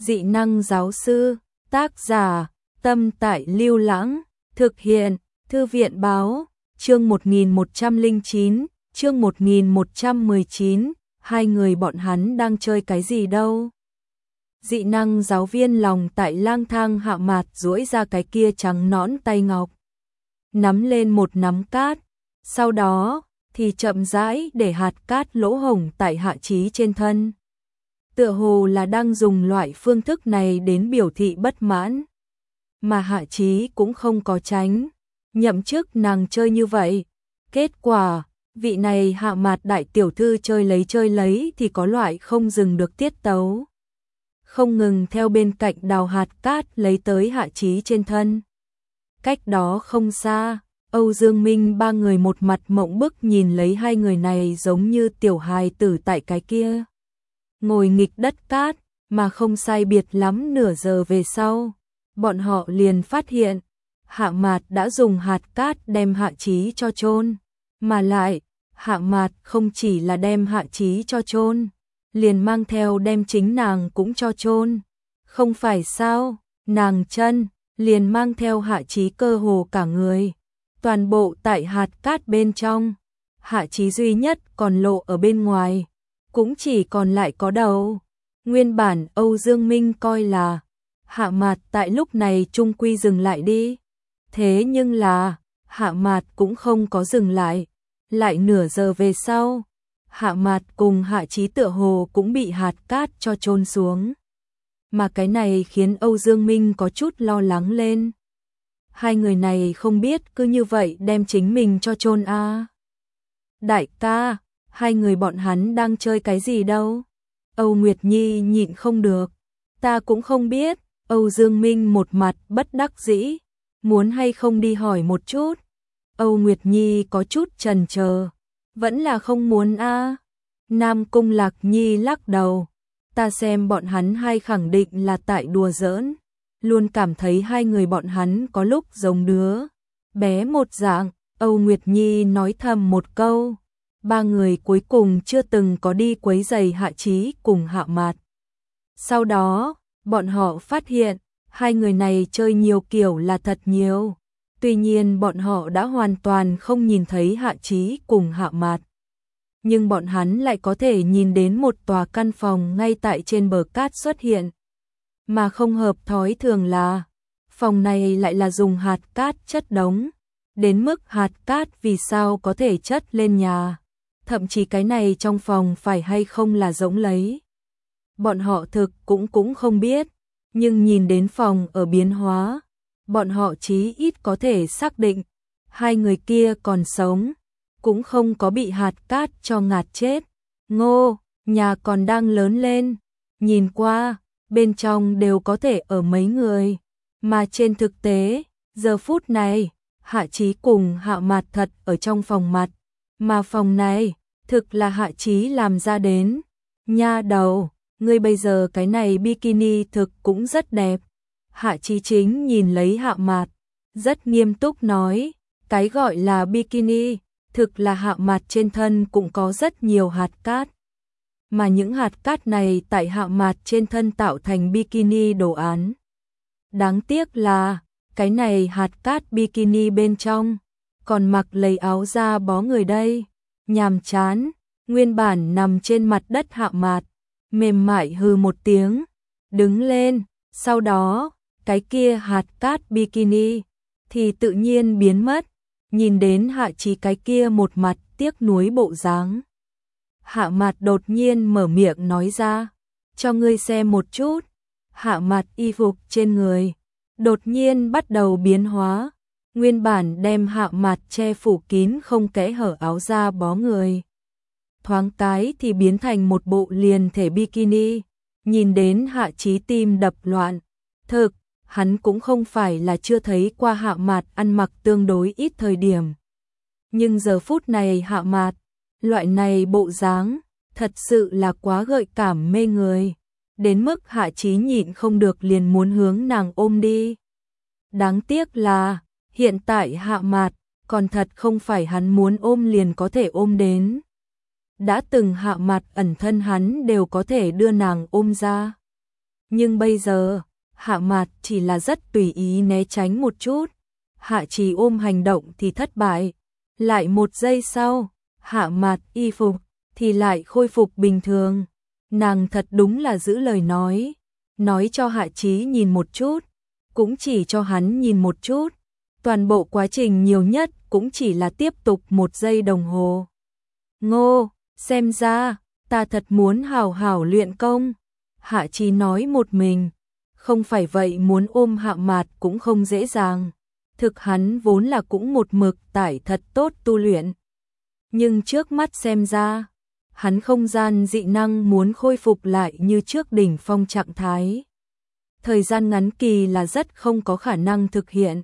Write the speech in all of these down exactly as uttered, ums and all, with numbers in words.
Dị năng giáo sư, tác giả, Tâm Tại Lưu Lãng, thực hiện, Thư viện báo, chương một nghìn một trăm lẻ chín, chương một nghìn một trăm mười chín, hai người bọn hắn đang chơi cái gì đâu. Dị năng giáo viên lòng tại lang thang Hạ Mạt duỗi ra cái kia trắng nõn tay ngọc, nắm lên một nắm cát, sau đó thì chậm rãi để hạt cát lỗ hổng tại Hạ Chí trên thân. Tựa hồ là đang dùng loại phương thức này đến biểu thị bất mãn. Mà Hạ Chí cũng không có tránh, nhậm chức nàng chơi như vậy. Kết quả, vị này Hạ Mạt đại tiểu thư chơi lấy chơi lấy thì có loại không dừng được tiết tấu. Không ngừng theo bên cạnh đào hạt cát lấy tới Hạ Chí trên thân. Cách đó không xa, Âu Dương Minh ba người một mặt mộng bức nhìn lấy hai người này giống như tiểu hài tử tại cái kia. Ngồi nghịch đất cát, mà không sai biệt lắm nửa giờ về sau. Bọn họ liền phát hiện, Hạ Mạt đã dùng hạt cát đem Hạ Chí cho chôn. Mà lại, Hạ Mạt không chỉ là đem Hạ Chí cho chôn, liền mang theo đem chính nàng cũng cho chôn. Không phải sao, nàng chân, liền mang theo Hạ Chí cơ hồ cả người. Toàn bộ tại hạt cát bên trong, Hạ Chí duy nhất còn lộ ở bên ngoài, cũng chỉ còn lại có đầu. Nguyên bản Âu Dương Minh coi là Hạ Mạt tại lúc này trung quy dừng lại đi. Thế nhưng là, Hạ Mạt cũng không có dừng lại. Lại nửa giờ về sau, Hạ Mạt cùng Hạ Chí tựa hồ cũng bị hạt cát cho chôn xuống. Mà cái này khiến Âu Dương Minh có chút lo lắng lên. Hai người này không biết cứ như vậy đem chính mình cho chôn a. À. Đại ca, hai người bọn hắn đang chơi cái gì đâu? Âu Nguyệt Nhi nhịn không được. Ta cũng không biết. Âu Dương Minh một mặt bất đắc dĩ, muốn hay không đi hỏi một chút. Âu Nguyệt Nhi có chút chần chờ, vẫn là không muốn a. À. Nam Cung Lạc Nhi lắc đầu, ta xem bọn hắn hay khẳng định là tại đùa giỡn, luôn cảm thấy hai người bọn hắn có lúc giống đứa bé một dạng. Âu Nguyệt Nhi nói thầm một câu. Ba người cuối cùng chưa từng có đi quấy rầy Hạ Chí cùng Hạ Mạt. Sau đó, bọn họ phát hiện, hai người này chơi nhiều kiểu là thật nhiều. Tuy nhiên bọn họ đã hoàn toàn không nhìn thấy Hạ Chí cùng Hạ Mạt. Nhưng bọn hắn lại có thể nhìn đến một tòa căn phòng ngay tại trên bờ cát xuất hiện. Mà không hợp thói thường là, phòng này lại là dùng hạt cát chất đống. Đến mức hạt cát vì sao có thể chất lên nhà. Thậm chí cái này trong phòng phải hay không là rỗng lấy. Bọn họ thực cũng cũng không biết, nhưng nhìn đến phòng ở biến hóa, bọn họ chí ít có thể xác định, hai người kia còn sống, cũng không có bị hạt cát cho ngạt chết. Ngô, nhà còn đang lớn lên, nhìn qua, bên trong đều có thể ở mấy người, mà trên thực tế, giờ phút này, Hạ Chí cùng Hạ Mạt thật ở trong phòng mặt, mà phòng này, thực là Hạ Chí làm ra đến. Nha đầu, ngươi bây giờ cái này bikini thực cũng rất đẹp. Hạ Chí chính nhìn lấy Hạ Mạt, rất nghiêm túc nói, cái gọi là bikini, thực là Hạ Mạt trên thân cũng có rất nhiều hạt cát. Mà những hạt cát này tại Hạ Mạt trên thân tạo thành bikini đồ án. Đáng tiếc là, cái này hạt cát bikini bên trong, còn mặc lấy áo da bó người đây. Nhàm chán, nguyên bản nằm trên mặt đất Hạ Mạt, mềm mại hừ một tiếng, đứng lên, sau đó, cái kia hạt cát bikini, thì tự nhiên biến mất, nhìn đến Hạ Chí cái kia một mặt tiếc nuối bộ dáng. Hạ Mạt đột nhiên mở miệng nói ra, cho ngươi xem một chút. Hạ Mạt y phục trên người, đột nhiên bắt đầu biến hóa. Nguyên bản đem Hạ Mạt che phủ kín không kẽ hở áo da bó người. Thoáng cái thì biến thành một bộ liền thể bikini. Nhìn đến Hạ Chí tim đập loạn. Thực, hắn cũng không phải là chưa thấy qua Hạ Mạt ăn mặc tương đối ít thời điểm. Nhưng giờ phút này Hạ Mạt, loại này bộ dáng, thật sự là quá gợi cảm mê người. Đến mức Hạ Chí nhịn không được liền muốn hướng nàng ôm đi. Đáng tiếc là, hiện tại Hạ Mạt, còn thật không phải hắn muốn ôm liền có thể ôm đến. Đã từng Hạ Mạt ẩn thân hắn đều có thể đưa nàng ôm ra. Nhưng bây giờ, Hạ Mạt chỉ là rất tùy ý né tránh một chút. Hạ Trì ôm hành động thì thất bại. Lại một giây sau, Hạ Mạt y phục thì lại khôi phục bình thường. Nàng thật đúng là giữ lời nói. Nói cho Hạ Chí nhìn một chút, cũng chỉ cho hắn nhìn một chút. Toàn bộ quá trình nhiều nhất cũng chỉ là tiếp tục một giây đồng hồ. Ngô, xem ra, ta thật muốn hảo hảo luyện công. Hạ Chí nói một mình. Không phải vậy muốn ôm Hạ Mạt cũng không dễ dàng. Thực hắn vốn là cũng một mực tải thật tốt tu luyện. Nhưng trước mắt xem ra, hắn không gian dị năng muốn khôi phục lại như trước đỉnh phong trạng thái. Thời gian ngắn kỳ là rất không có khả năng thực hiện.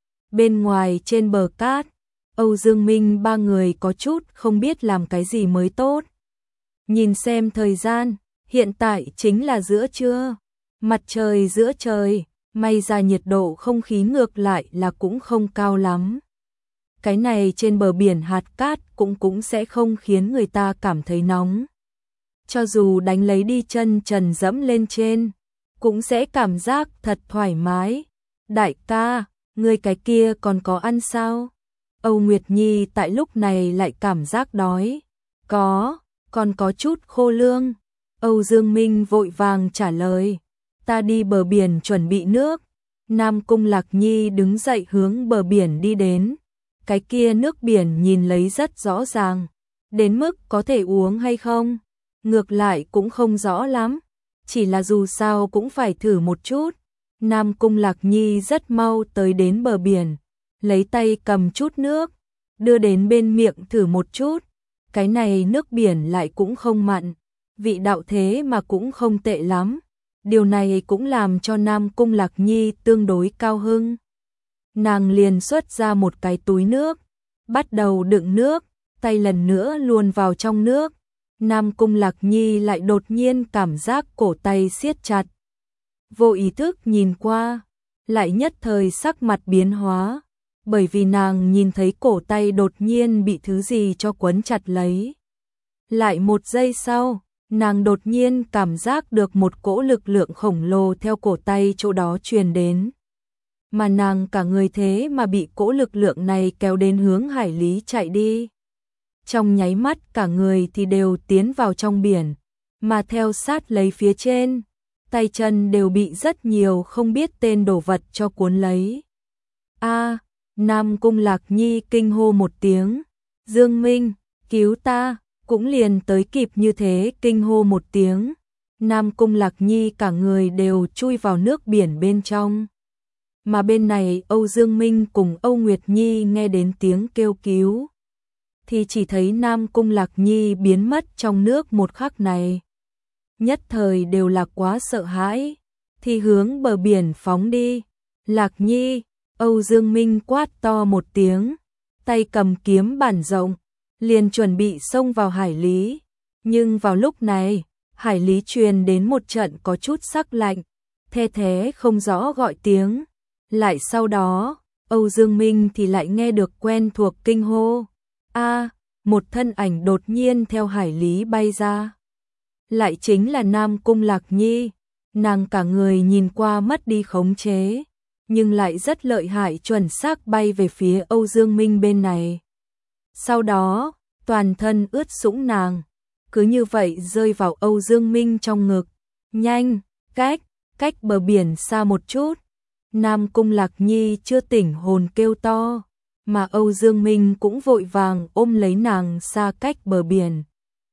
Bên ngoài trên bờ cát, Âu Dương Minh ba người có chút không biết làm cái gì mới tốt. Nhìn xem thời gian, hiện tại chính là giữa trưa, mặt trời giữa trời, may ra nhiệt độ không khí ngược lại là cũng không cao lắm. Cái này trên bờ biển hạt cát cũng cũng sẽ không khiến người ta cảm thấy nóng. Cho dù đánh lấy đi chân trần dẫm lên trên, cũng sẽ cảm giác thật thoải mái. Đại ca, người cái kia còn có ăn sao? Âu Nguyệt Nhi tại lúc này lại cảm giác đói. Có, còn có chút khô lương. Âu Dương Minh vội vàng trả lời. Ta đi bờ biển chuẩn bị nước. Nam Cung Lạc Nhi đứng dậy hướng bờ biển đi đến. Cái kia nước biển nhìn lấy rất rõ ràng. Đến mức có thể uống hay không? Ngược lại cũng không rõ lắm. Chỉ là dù sao cũng phải thử một chút. Nam Cung Lạc Nhi rất mau tới đến bờ biển. Lấy tay cầm chút nước. Đưa đến bên miệng thử một chút. Cái này nước biển lại cũng không mặn. Vị đạo thế mà cũng không tệ lắm. Điều này cũng làm cho Nam Cung Lạc Nhi tương đối cao hưng. Nàng liền xuất ra một cái túi nước. Bắt đầu đựng nước. Tay lần nữa luồn vào trong nước. Nam Cung Lạc Nhi lại đột nhiên cảm giác cổ tay siết chặt. Vô ý thức nhìn qua. Lại nhất thời sắc mặt biến hóa. Bởi vì nàng nhìn thấy cổ tay đột nhiên bị thứ gì cho quấn chặt lấy. Lại một giây sau, nàng đột nhiên cảm giác được một cỗ lực lượng khổng lồ theo cổ tay chỗ đó truyền đến. Mà nàng cả người thế mà bị cỗ lực lượng này kéo đến hướng hải lý chạy đi. Trong nháy mắt cả người thì đều tiến vào trong biển, mà theo sát lấy phía trên, tay chân đều bị rất nhiều không biết tên đồ vật cho cuốn lấy. A, Nam Cung Lạc Nhi kinh hô một tiếng. Dương Minh, cứu ta, cũng liền tới kịp như thế kinh hô một tiếng. Nam Cung Lạc Nhi cả người đều chui vào nước biển bên trong. Mà bên này Âu Dương Minh cùng Âu Nguyệt Nhi nghe đến tiếng kêu cứu. Thì chỉ thấy Nam Cung Lạc Nhi biến mất trong nước một khắc này. Nhất thời đều là quá sợ hãi. Thì hướng bờ biển phóng đi. Lạc Nhi, Âu Dương Minh quát to một tiếng. Tay cầm kiếm bản rộng. Liền chuẩn bị xông vào hải lý. Nhưng vào lúc này, hải lý truyền đến một trận có chút sắc lạnh. The thế không rõ gọi tiếng. Lại sau đó, Âu Dương Minh thì lại nghe được quen thuộc kinh hô. A, một thân ảnh đột nhiên theo hải lý bay ra. Lại chính là Nam Cung Lạc Nhi. Nàng cả người nhìn qua mất đi khống chế, nhưng lại rất lợi hại chuẩn xác bay về phía Âu Dương Minh bên này. Sau đó, toàn thân ướt sũng nàng, cứ như vậy rơi vào Âu Dương Minh trong ngực. Nhanh, cách, cách bờ biển xa một chút. Nam Cung Lạc Nhi chưa tỉnh hồn kêu to, mà Âu Dương Minh cũng vội vàng ôm lấy nàng xa cách bờ biển.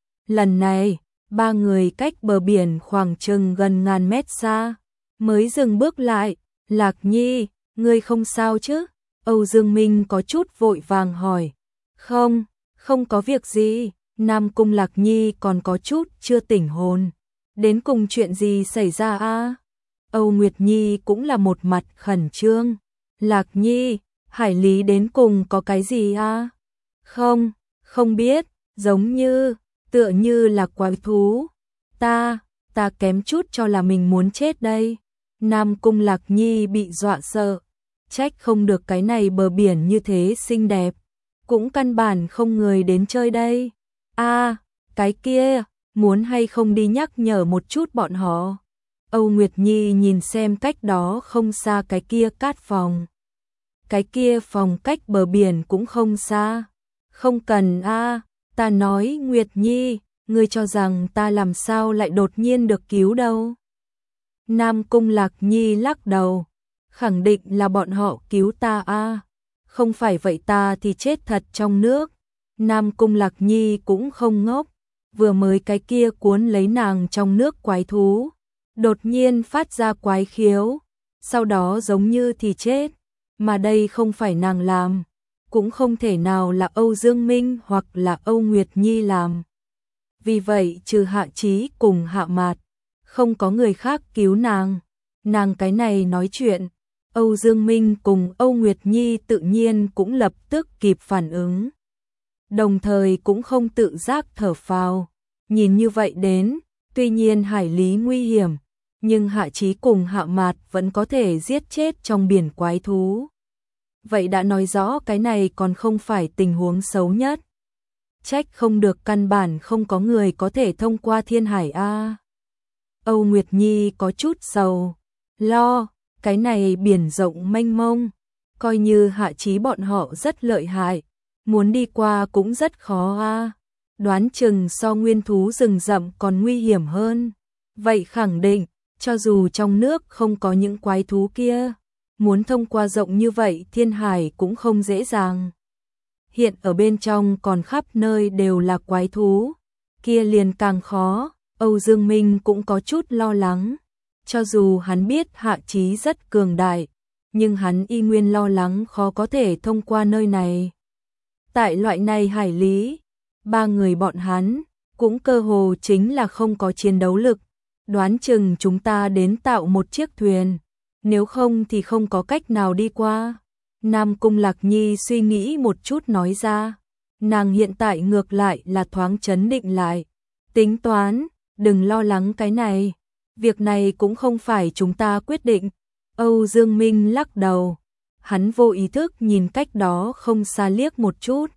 Lần này, ba người cách bờ biển khoảng chừng gần ngàn mét xa, mới dừng bước lại. Lạc Nhi, ngươi không sao chứ? Âu Dương Minh có chút vội vàng hỏi. Không, không có việc gì. Nam Cung Lạc Nhi còn có chút chưa tỉnh hồn. Đến cùng chuyện gì xảy ra a? Âu Nguyệt Nhi cũng là một mặt khẩn trương. Lạc Nhi, hải lý đến cùng có cái gì a? Không, không biết, giống như, tựa như là quái thú. Ta, ta kém chút cho là mình muốn chết đây. Nam Cung Lạc Nhi bị dọa sợ. Trách không được cái này bờ biển như thế xinh đẹp. Cũng căn bản không người đến chơi đây. A, cái kia, muốn hay không đi nhắc nhở một chút bọn họ. Âu Nguyệt Nhi nhìn xem cách đó không xa cái kia cát phòng. Cái kia phòng cách bờ biển cũng không xa. Không cần a, ta nói Nguyệt Nhi, ngươi cho rằng ta làm sao lại đột nhiên được cứu đâu. Nam Cung Lạc Nhi lắc đầu, khẳng định là bọn họ cứu ta a, không phải vậy ta thì chết thật trong nước. Nam Cung Lạc Nhi cũng không ngốc, vừa mới cái kia cuốn lấy nàng trong nước quái thú, đột nhiên phát ra quái khiếu, sau đó giống như thì chết, mà đây không phải nàng làm, cũng không thể nào là Âu Dương Minh hoặc là Âu Nguyệt Nhi làm. Vì vậy trừ Hạ Chí cùng Hạ Mạt, không có người khác cứu nàng. Nàng cái này nói chuyện, Âu Dương Minh cùng Âu Nguyệt Nhi tự nhiên cũng lập tức kịp phản ứng. Đồng thời cũng không tự giác thở phào. Nhìn như vậy đến, tuy nhiên hải lý nguy hiểm, nhưng Hạ Chí cùng Hạ Mạt vẫn có thể giết chết trong biển quái thú. Vậy đã nói rõ cái này còn không phải tình huống xấu nhất. Trách không được căn bản không có người có thể thông qua thiên hải a. Âu Nguyệt Nhi có chút sầu, lo, cái này biển rộng mênh mông, coi như Hạ Chí bọn họ rất lợi hại, muốn đi qua cũng rất khó a. Đoán chừng so nguyên thú rừng rậm còn nguy hiểm hơn. Vậy khẳng định, cho dù trong nước không có những quái thú kia, muốn thông qua rộng như vậy thiên hải cũng không dễ dàng. Hiện ở bên trong còn khắp nơi đều là quái thú, kia liền càng khó. Âu Dương Minh cũng có chút lo lắng, cho dù hắn biết Hạ Chí rất cường đại, nhưng hắn y nguyên lo lắng khó có thể thông qua nơi này. Tại loại này hải lý, ba người bọn hắn cũng cơ hồ chính là không có chiến đấu lực, đoán chừng chúng ta đến tạo một chiếc thuyền, nếu không thì không có cách nào đi qua. Nam Cung Lạc Nhi suy nghĩ một chút nói ra, nàng hiện tại ngược lại là thoáng chấn định lại, tính toán, đừng lo lắng cái này, việc này cũng không phải chúng ta quyết định. Âu Dương Minh lắc đầu, hắn vô ý thức nhìn cách đó không xa liếc một chút,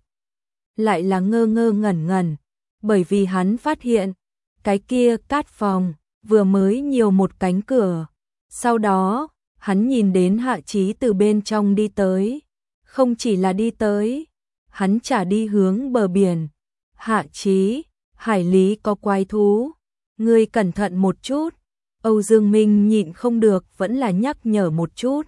lại là ngơ ngơ ngẩn ngẩn, bởi vì hắn phát hiện, cái kia cát phòng, vừa mới nhiều một cánh cửa, sau đó, hắn nhìn đến Hạ Chí từ bên trong đi tới, không chỉ là đi tới, hắn chả đi hướng bờ biển. Hạ Chí, hải lý có quái thú, ngươi cẩn thận một chút. Âu Dương Minh nhịn không được vẫn là nhắc nhở một chút.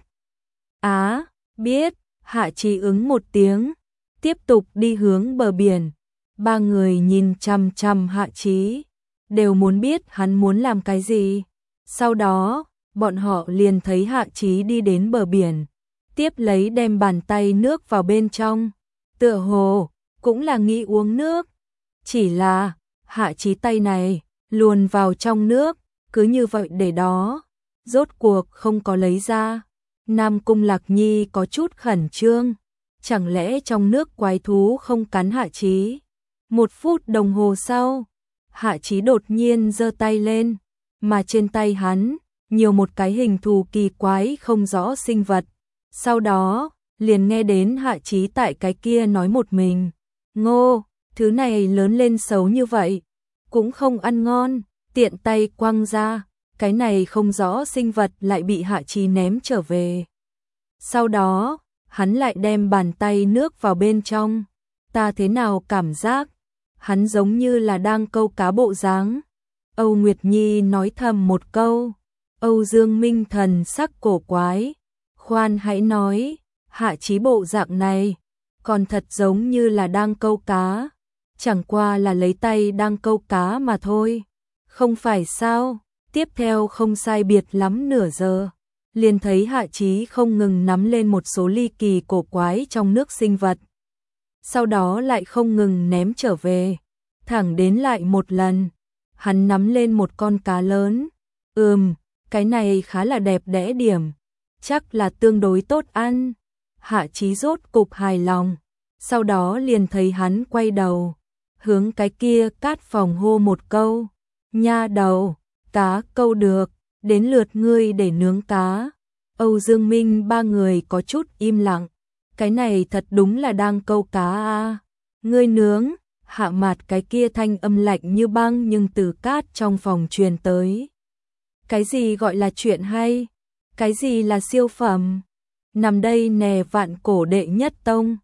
Á, à, biết, Hạ Chí ứng một tiếng, tiếp tục đi hướng bờ biển. Ba người nhìn chằm chằm Hạ Chí, đều muốn biết hắn muốn làm cái gì. Sau đó, bọn họ liền thấy Hạ Chí đi đến bờ biển, tiếp lấy đem bàn tay nước vào bên trong, tựa hồ cũng là nghĩ uống nước. Chỉ là, Hạ Chí tay này luồn vào trong nước, cứ như vậy để đó, rốt cuộc không có lấy ra. Nam Cung Lạc Nhi có chút khẩn trương, chẳng lẽ trong nước quái thú không cắn Hạ Chí? Một phút đồng hồ sau, Hạ Chí đột nhiên giơ tay lên, mà trên tay hắn nhiều một cái hình thù kỳ quái không rõ sinh vật. Sau đó, liền nghe đến Hạ Chí tại cái kia nói một mình, ngô, thứ này lớn lên xấu như vậy, cũng không ăn ngon, tiện tay quăng ra, cái này không rõ sinh vật lại bị Hạ Chí ném trở về. Sau đó, hắn lại đem bàn tay nước vào bên trong, ta thế nào cảm giác, hắn giống như là đang câu cá bộ dáng. Âu Nguyệt Nhi nói thầm một câu. Âu Dương Minh thần sắc cổ quái, khoan hãy nói, Hạ Chí bộ dạng này, còn thật giống như là đang câu cá, chẳng qua là lấy tay đang câu cá mà thôi, không phải sao? Tiếp theo không sai biệt lắm nửa giờ, liền thấy Hạ Chí không ngừng nắm lên một số ly kỳ cổ quái trong nước sinh vật, sau đó lại không ngừng ném trở về, thẳng đến lại một lần, hắn nắm lên một con cá lớn, ừm, cái này khá là đẹp đẽ điểm, chắc là tương đối tốt ăn. Hạ Chí rốt cục hài lòng, sau đó liền thấy hắn quay đầu, hướng cái kia cát phòng hô một câu, nha đầu, cá câu được, đến lượt ngươi để nướng cá. Âu Dương Minh ba người có chút im lặng, cái này thật đúng là đang câu cá a. Ngươi nướng, Hạ Mạt cái kia thanh âm lạnh như băng nhưng từ cát trong phòng truyền tới. Cái gì gọi là chuyện hay? Cái gì là siêu phẩm? Nằm đây nè vạn cổ đệ nhất tông.